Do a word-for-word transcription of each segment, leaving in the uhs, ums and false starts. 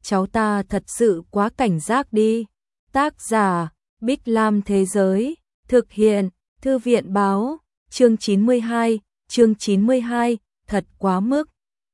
cháu ta thật sự quá cảnh giác đi. Tác giả Bích Lam Thế Giới, thực hiện Thư viện Báo, chương chín mươi hai, chương chín mươi hai, thật quá mức.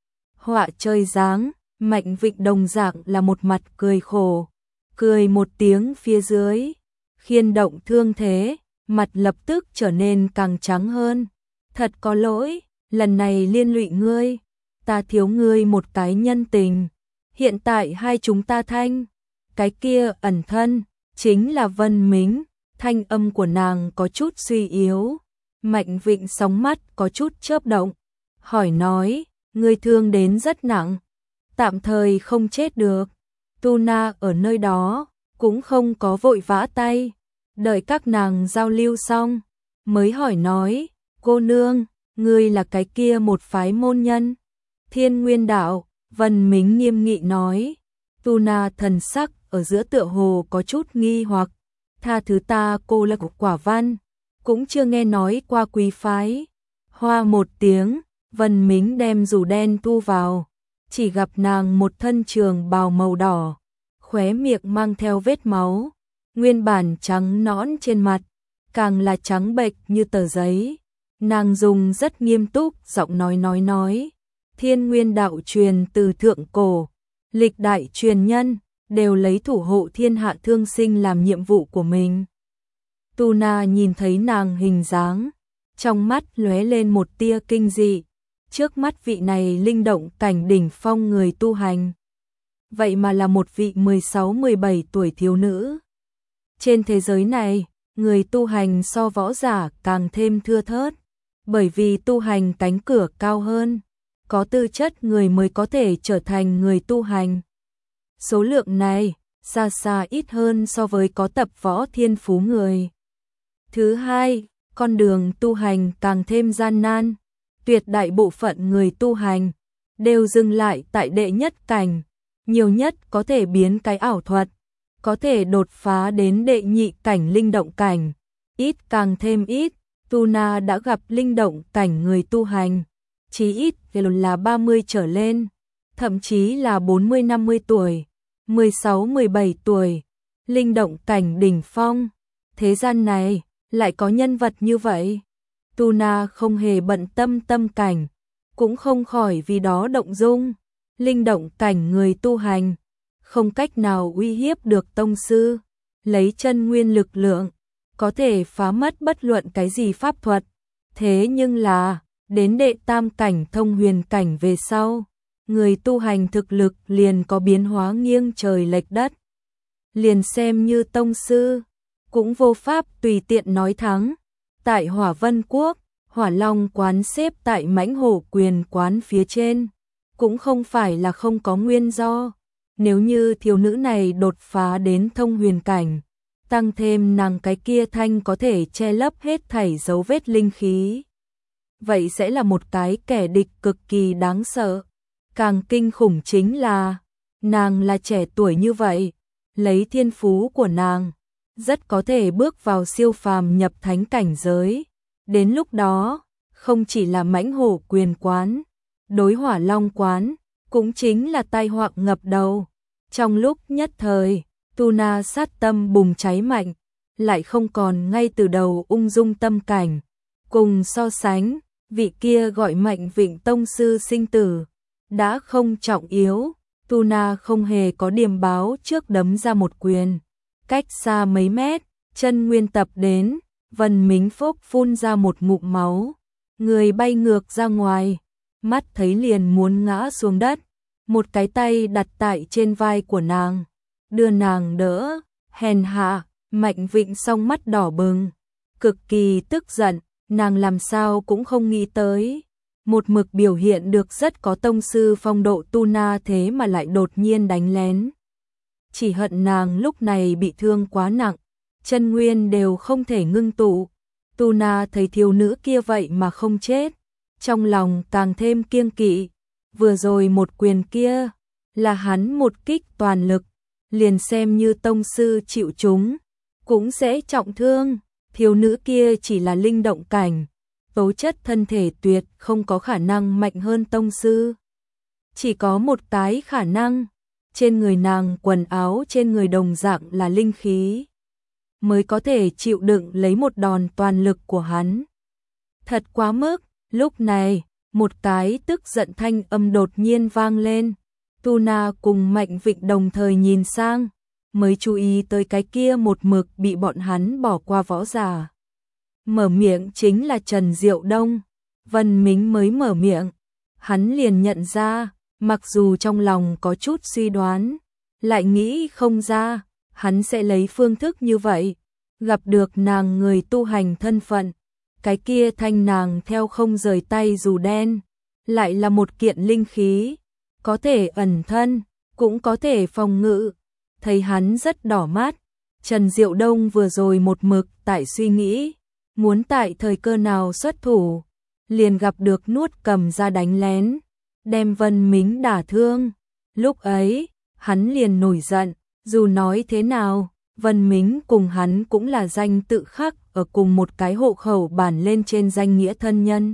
Họa chơi dáng, Mạnh Vịnh đồng dạng là một mặt cười khổ, cười một tiếng phía dưới, khiên động thương thế, mặt lập tức trở nên càng trắng hơn. Thật có lỗi, lần này liên lụy ngươi, ta thiếu ngươi một cái nhân tình. Hiện tại hai chúng ta thanh, cái kia ẩn thân, chính là Vân Mính. Thanh âm của nàng có chút suy yếu. Mạnh Vịnh sóng mắt có chút chớp động, hỏi nói, ngươi thương đến rất nặng, tạm thời không chết được. Tu Na ở nơi đó cũng không có vội vã tay, đợi các nàng giao lưu xong, mới hỏi nói, cô nương, ngươi là cái kia một phái môn nhân? Thiên Nguyên Đạo. Vân Mính nghiêm nghị nói. Tu Na thần sắc ở giữa tựa hồ có chút nghi hoặc, tha thứ ta, cô là của Quả Văn, cũng chưa nghe nói qua quý phái. Hoa một tiếng, Vân Mính đem dù đen thu vào, chỉ gặp nàng một thân trường bào màu đỏ, khóe miệng mang theo vết máu, nguyên bản trắng nõn trên mặt, càng là trắng bệch như tờ giấy. Nàng dùng rất nghiêm túc giọng nói nói nói, Thiên Nguyên Đạo truyền từ thượng cổ, lịch đại truyền nhân đều lấy thủ hộ thiên hạ thương sinh làm nhiệm vụ của mình. Tu Na nhìn thấy nàng hình dáng, trong mắt lóe lên một tia kinh dị, trước mắt vị này linh động cảnh đỉnh phong người tu hành, vậy mà là một vị mười sáu mười bảy tuổi thiếu nữ. Trên thế giới này, người tu hành so võ giả càng thêm thưa thớt, bởi vì tu hành cánh cửa cao hơn, có tư chất người mới có thể trở thành người tu hành. Số lượng này xa xa ít hơn so với có tập võ thiên phú người. Thứ hai, con đường tu hành càng thêm gian nan, tuyệt đại bộ phận người tu hành đều dừng lại tại đệ nhất cảnh, nhiều nhất có thể biến cái ảo thuật, có thể đột phá đến đệ nhị cảnh linh động cảnh, ít càng thêm ít. Tu Na đã gặp linh động cảnh người tu hành, chí ít là ba mươi trở lên, thậm chí là bốn mươi năm mươi tuổi, mười sáu mười bảy tuổi, linh động cảnh đỉnh phong. Thế gian này lại có nhân vật như vậy. Tu Na không hề bận tâm tâm cảnh, cũng không khỏi vì đó động dung. Linh động cảnh người tu hành không cách nào uy hiếp được tông sư, lấy chân nguyên lực lượng có thể phá mất bất luận cái gì pháp thuật. Thế nhưng là đến đệ tam cảnh thông huyền cảnh về sau, người tu hành thực lực liền có biến hóa nghiêng trời lệch đất. Liền xem như tông sư, cũng vô pháp tùy tiện nói thắng. Tại Hỏa Vân Quốc, Hỏa Long quán xếp tại Mãnh Hổ Quyền quán phía trên, cũng không phải là không có nguyên do. Nếu như thiếu nữ này đột phá đến thông huyền cảnh, tăng thêm nàng cái kia thanh có thể che lấp hết thảy dấu vết linh khí, vậy sẽ là một cái kẻ địch cực kỳ đáng sợ. Càng kinh khủng chính là, nàng là trẻ tuổi như vậy, lấy thiên phú của nàng, rất có thể bước vào siêu phàm nhập thánh cảnh giới. Đến lúc đó, không chỉ là Mãnh Hổ Quyền quán, đối Hỏa Long quán, cũng chính là tai họa ngập đầu. Trong lúc nhất thời, Tu Na sát tâm bùng cháy mạnh, lại không còn ngay từ đầu ung dung tâm cảnh. Cùng so sánh, vị kia gọi Mạnh Vịnh tông sư sinh tử đã không trọng yếu. Tu Na không hề có điềm báo trước đấm ra một quyền, cách xa mấy mét, chân nguyên tập đến, Vân Mính phốc phun ra một ngụm máu, người bay ngược ra ngoài, mắt thấy liền muốn ngã xuống đất. Một cái tay đặt tại trên vai của nàng, đưa nàng đỡ. Hèn hạ. Mạnh Vịnh song mắt đỏ bừng, cực kỳ tức giận. Nàng làm sao cũng không nghĩ tới, một mực biểu hiện được rất có tông sư phong độ Tu Na thế mà lại đột nhiên đánh lén. Chỉ hận nàng lúc này bị thương quá nặng, chân nguyên đều không thể ngưng tụ. Tu Na thấy thiếu nữ kia vậy mà không chết, trong lòng càng thêm kiêng kỵ. Vừa rồi một quyền kia là hắn một kích toàn lực, liền xem như tông sư chịu chúng cũng sẽ trọng thương. Thiếu nữ kia chỉ là linh động cảnh, tố chất thân thể tuyệt không có khả năng mạnh hơn tông sư. Chỉ có một cái khả năng, trên người nàng quần áo trên người đồng dạng là linh khí, mới có thể chịu đựng lấy một đòn toàn lực của hắn. Thật quá mức, lúc này, một cái tức giận thanh âm đột nhiên vang lên. Tu Na cùng Mạnh Vịnh đồng thời nhìn sang, mới chú ý tới cái kia một mực bị bọn hắn bỏ qua võ giả. Mở miệng chính là Trần Diệu Đông. Vân Mính mới mở miệng, hắn liền nhận ra, mặc dù trong lòng có chút suy đoán, lại nghĩ không ra, hắn sẽ lấy phương thức như vậy, gặp được nàng người tu hành thân phận, cái kia thanh nàng theo không rời tay dù đen, lại là một kiện linh khí, có thể ẩn thân, cũng có thể phòng ngự. Thấy hắn rất đỏ mắt, Trần Diệu Đông vừa rồi một mực tại suy nghĩ, muốn tại thời cơ nào xuất thủ, liền gặp được Nuốt Cầm ra đánh lén, đem Vân Mính đả thương. Lúc ấy, hắn liền nổi giận, dù nói thế nào, Vân Mính cùng hắn cũng là danh tự khắc ở cùng một cái hộ khẩu bản lên trên danh nghĩa thân nhân.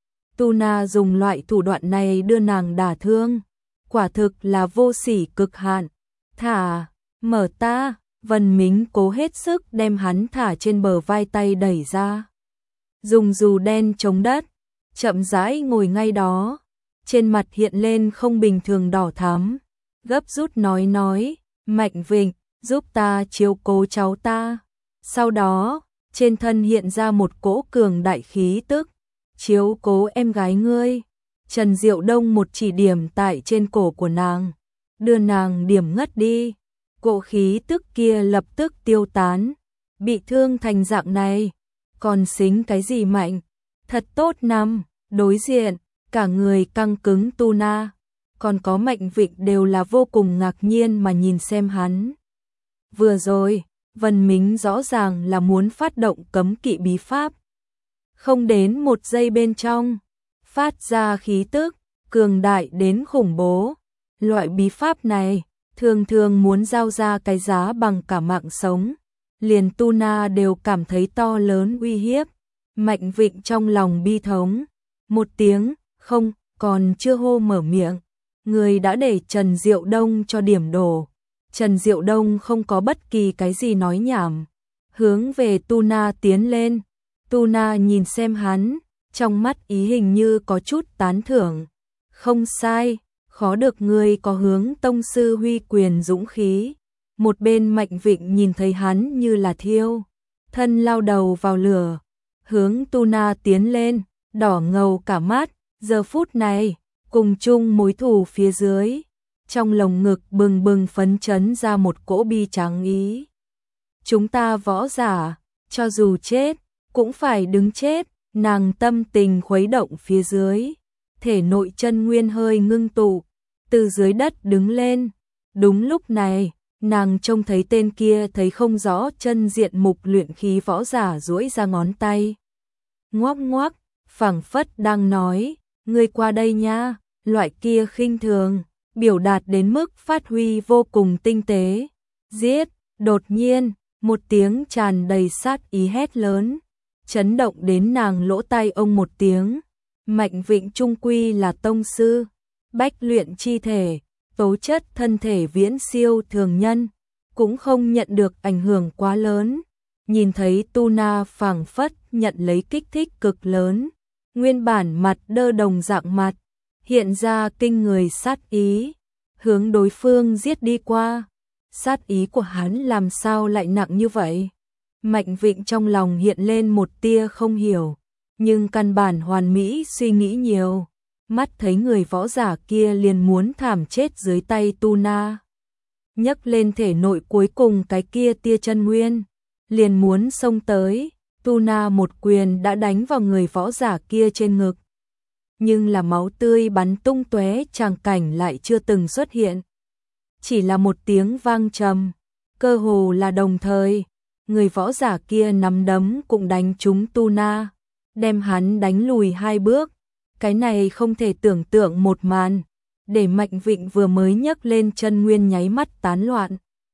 Tu Na dùng loại thủ đoạn này đưa nàng đả thương, quả thực là vô sỉ cực hạn. Thả, mở ta, Vân Mính cố hết sức đem hắn thả trên bờ vai, tay đẩy ra. Dùng dù đen chống đất, chậm rãi ngồi ngay đó, trên mặt hiện lên không bình thường đỏ thắm, gấp rút nói nói, Mạnh Vịnh, giúp ta chiếu cố cháu ta. Sau đó, trên thân hiện ra một cỗ cường đại khí tức, chiếu cố em gái ngươi. Trần Diệu Đông một chỉ điểm tại trên cổ của nàng, đưa nàng điểm ngất đi. Cỗ khí tức kia lập tức tiêu tán, bị thương thành dạng này, còn xính cái gì mạnh, thật tốt năm. Đối diện, cả người căng cứng Tu Na, còn có Mạnh Vịnh đều là vô cùng ngạc nhiên mà nhìn xem hắn. Vừa rồi, Vân Mính rõ ràng là muốn phát động cấm kỵ bí pháp. Không đến một giây bên trong, phát ra khí tức, cường đại đến khủng bố. Loại bí pháp này, thường thường muốn giao ra cái giá bằng cả mạng sống. Liền Tu Na đều cảm thấy to lớn uy hiếp. Mạnh Vịnh trong lòng bi thống. Một tiếng, không, còn chưa hô mở miệng. Người đã để Trần Diệu Đông cho điểm đổ. Trần Diệu Đông không có bất kỳ cái gì nói nhảm. Hướng về Tu Na tiến lên. Tu Na nhìn xem hắn, trong mắt ý hình như có chút tán thưởng. Không sai, khó được người có hướng tông sư huy quyền dũng khí. Một bên Mạnh Vịnh nhìn thấy hắn như là thiêu, thân lao đầu vào lửa, hướng Tu Na tiến lên, đỏ ngầu cả mắt. Giờ phút này, cùng chung mối thù phía dưới, trong lồng ngực bừng bừng phấn chấn ra một cỗ bi tráng ý. Chúng ta võ giả, cho dù chết, cũng phải đứng chết. Nàng tâm tình khuấy động phía dưới, thể nội chân nguyên hơi ngưng tụ, từ dưới đất đứng lên. Đúng lúc này, nàng trông thấy tên kia thấy không rõ chân diện mục luyện khí võ giả duỗi ra ngón tay. Ngoắc ngoắc, phảng phất đang nói, ngươi qua đây nha. Loại kia khinh thường, biểu đạt đến mức phát huy vô cùng tinh tế. Giết, đột nhiên, một tiếng tràn đầy sát ý hét lớn, chấn động đến nàng lỗ tai ông một tiếng. Mạnh Vịnh trung quy là tông sư, bách luyện chi thể, tố chất thân thể viễn siêu thường nhân, cũng không nhận được ảnh hưởng quá lớn. Nhìn thấy Tu Na phảng phất nhận lấy kích thích cực lớn, nguyên bản mặt đơ đồng dạng mặt, hiện ra kinh người sát ý, hướng đối phương giết đi qua. Sát ý của hắn làm sao lại nặng như vậy? Mạnh Vịnh trong lòng hiện lên một tia không hiểu, nhưng căn bản hoàn mỹ suy nghĩ nhiều, mắt thấy người võ giả kia liền muốn thảm chết dưới tay Tu Na. Nhấc lên thể nội cuối cùng cái kia tia chân nguyên, liền muốn xông tới. Tu Na một quyền đã đánh vào người võ giả kia trên ngực, nhưng là máu tươi bắn tung tóe tràng cảnh lại chưa từng xuất hiện. Chỉ là một tiếng vang trầm, cơ hồ là đồng thời, người võ giả kia nắm đấm cũng đánh trúng Tu Na, đem hắn đánh lùi hai bước. Cái này không thể tưởng tượng một màn, để Mạnh Vịnh vừa mới nhấc lên chân nguyên nháy mắt tán loạn.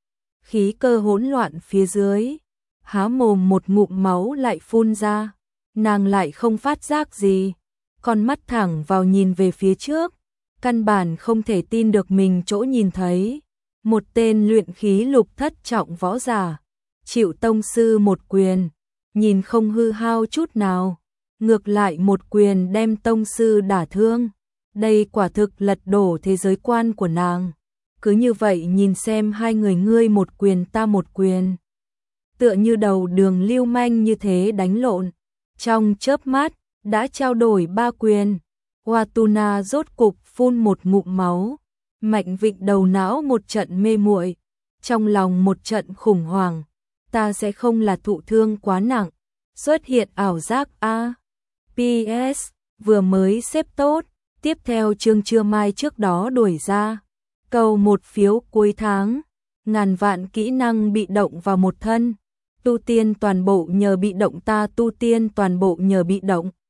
Khí cơ hỗn loạn phía dưới, há mồm một ngụm máu lại phun ra, nàng lại không phát giác gì, con mắt thẳng vào nhìn về phía trước, căn bản không thể tin được mình chỗ nhìn thấy. Một tên luyện khí lục thất trọng võ giả, chịu tông sư một quyền, nhìn không hư hao chút nào, ngược lại một quyền đem tông sư đả thương. Đây quả thực lật đổ thế giới quan của nàng. Cứ như vậy nhìn xem hai người ngươi một quyền ta một quyền. Tựa như đầu đường lưu manh như thế đánh lộn. Trong chớp mắt, đã trao đổi ba quyền. Watuna rốt cục phun một ngụm máu. Mạnh Vịnh đầu não một trận mê muội, trong lòng một trận khủng hoảng. Ta sẽ không là thụ thương quá nặng. Xuất hiện ảo giác a. pê ét vừa mới xếp tốt. Tiếp theo chương trưa mai trước đó đuổi ra. Cầu một phiếu cuối tháng. Ngàn vạn kỹ năng bị động vào một thân. Tu tiên toàn bộ nhờ bị động ta tu tiên toàn bộ nhờ bị động.